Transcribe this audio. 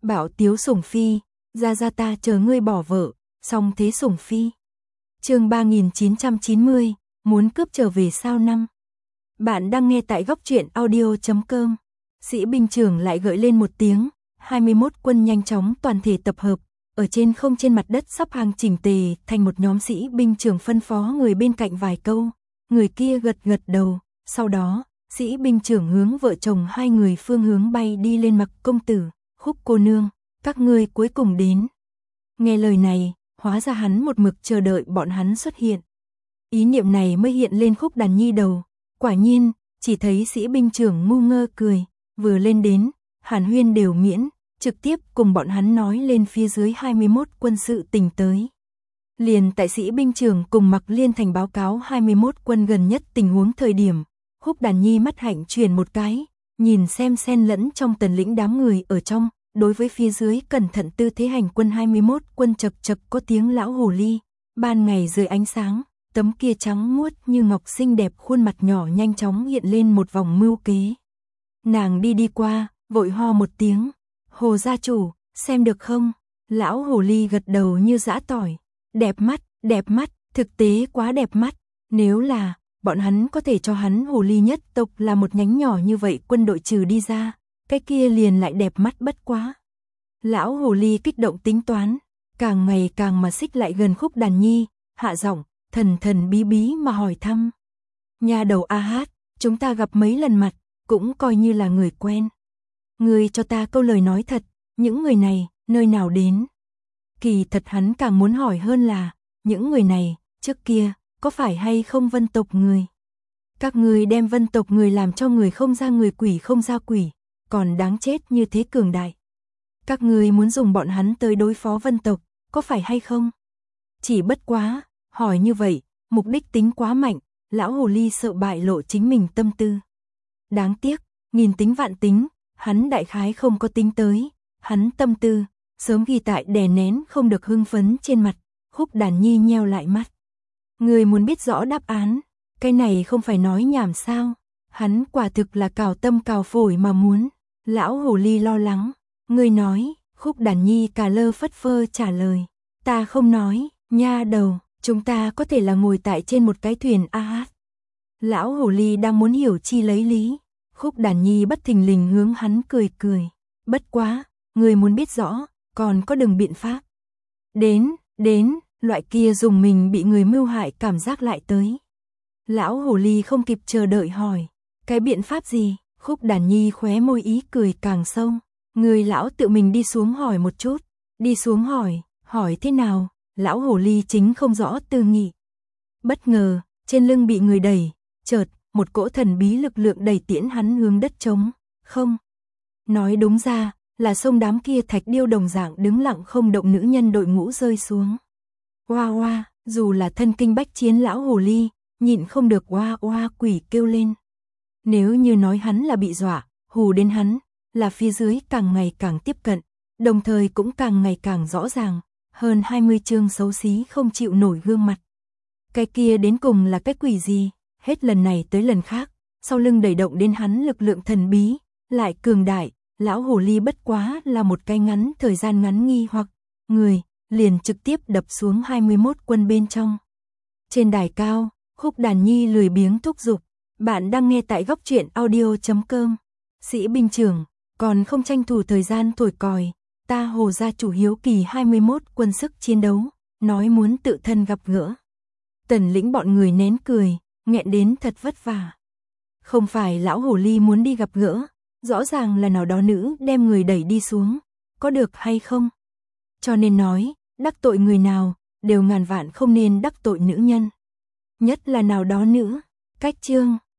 Bảo Tiếu Sủng Phi, ra ta chờ ngươi bỏ vợ, xong thế Sủng Phi. Chương 3990, muốn cướp trở về sao năm. Bạn đang nghe tại góc truyện audio.com. Sĩ binh trưởng lại gợi lên một tiếng, 21 quân nhanh chóng toàn thể tập hợp, ở trên không trên mặt đất sắp hàng chỉnh tề thành một nhóm. Sĩ binh trưởng phân phó người bên cạnh vài câu, người kia gật gật đầu, sau đó, sĩ binh trưởng hướng vợ chồng hai người phương hướng bay đi lên. Mặc công tử, Khúc cô nương, các ngươi cuối cùng đến. Nghe lời này, hóa ra hắn một mực chờ đợi bọn hắn xuất hiện. Ý niệm này mới hiện lên Khúc Đàn Nhi đầu, quả nhiên, chỉ thấy sĩ binh trưởng ngu ngơ cười, vừa lên đến, hàn huyên đều miễn, trực tiếp cùng bọn hắn nói lên phía dưới 21 quân sự tình tới. Liền tại sĩ binh trưởng cùng Mặc Liên Thành báo cáo 21 quân gần nhất tình huống thời điểm, Khúc Đàn Nhi mắt hạnh chuyển một cái, nhìn xem xen lẫn trong tần lĩnh đám người ở trong, đối với phía dưới cẩn thận tư thế hành quân 21 quân chật chật có tiếng lão hồ ly, ban ngày dưới ánh sáng, tấm kia trắng muốt như ngọc xinh đẹp khuôn mặt nhỏ nhanh chóng hiện lên một vòng mưu kế. Nàng đi qua, vội ho một tiếng, Hồ gia chủ, xem được không? Lão hồ ly gật đầu như giã tỏi, đẹp mắt, thực tế quá đẹp mắt, nếu là bọn hắn có thể cho hắn hồ ly nhất tộc là một nhánh nhỏ như vậy quân đội trừ đi ra, cái kia liền lại đẹp mắt bất quá. Lão hồ ly kích động tính toán, càng ngày càng mà xích lại gần Khúc Đàn Nhi, hạ giọng, thần bí mà hỏi thăm. Nhà đầu A Hát, chúng ta gặp mấy lần mặt, cũng coi như là người quen. Ngươi cho ta câu lời nói thật, những người này, nơi nào đến? Kỳ thật hắn càng muốn hỏi hơn là, những người này, trước kia, có phải hay không Vân tộc người? Các ngươi đem Vân tộc người làm cho người không ra người, quỷ không ra quỷ, còn đáng chết như thế cường đại. Các ngươi muốn dùng bọn hắn tới đối phó Vân tộc, có phải hay không? Chỉ bất quá, hỏi như vậy, mục đích tính quá mạnh, lão hồ ly sợ bại lộ chính mình tâm tư. Đáng tiếc, nghìn tính vạn tính, hắn đại khái không có tính tới, hắn tâm tư, sớm ghi tại đè nén không được hưng phấn trên mặt. Khúc Đàn Nhi nheo lại mắt. Người muốn biết rõ đáp án, cái này không phải nói nhảm sao, hắn quả thực là cào tâm cào phổi mà muốn. Lão hồ ly lo lắng, người nói, Khúc Đàn Nhi cà lơ phất phơ trả lời, ta không nói, nha đầu, chúng ta có thể là ngồi tại trên một cái thuyền A Hát. Lão hồ ly đang muốn hiểu chi lấy lý, Khúc Đàn Nhi bất thình lình hướng hắn cười, bất quá, người muốn biết rõ, còn có đường biện pháp. Đến, loại kia dùng mình bị người mưu hại cảm giác lại tới. Lão hồ ly không kịp chờ đợi hỏi, cái biện pháp gì? Khúc Đàn Nhi khóe môi ý cười càng sâu, người lão tự mình đi xuống hỏi một chút, đi xuống hỏi thế nào? Lão hồ ly chính không rõ tư nghị. Bất ngờ, trên lưng bị người đẩy, chợt, một cỗ thần bí lực lượng đẩy tiễn hắn hướng đất trống, không. Nói đúng ra, là sông đám kia thạch điêu đồng dạng đứng lặng không động nữ nhân đội ngũ rơi xuống. Oa, dù là thân kinh bách chiến lão hồ ly, nhịn không được oa quỷ kêu lên. Nếu như nói hắn là bị dọa, hù đến hắn, là phía dưới càng ngày càng tiếp cận, đồng thời cũng càng ngày càng rõ ràng, hơn 20 chương xấu xí không chịu nổi gương mặt. Cái kia đến cùng là cái quỷ gì, hết lần này tới lần khác, sau lưng đẩy động đến hắn lực lượng thần bí, lại cường đại, lão hồ ly bất quá là một cái ngắn thời gian ngắn nghi hoặc, người, liền trực tiếp đập xuống 21 quân bên trong. Trên đài cao, Khúc Đàn Nhi lười biếng thúc giục, bạn đang nghe tại góc truyện audio.com. Sĩ binh trưởng, còn không tranh thủ thời gian thổi còi, ta Hồ gia chủ hiếu kỳ 21 quân sức chiến đấu, nói muốn tự thân gặp gỡ. Tần lĩnh bọn người nén cười, nghẹn đến thật vất vả. Không phải lão hồ ly muốn đi gặp gỡ, rõ ràng là nào đó nữ đem người đẩy đi xuống, có được hay không? Cho nên nói, đắc tội người nào, đều ngàn vạn không nên đắc tội nữ nhân. Nhất là nào đó nữ, cách chương.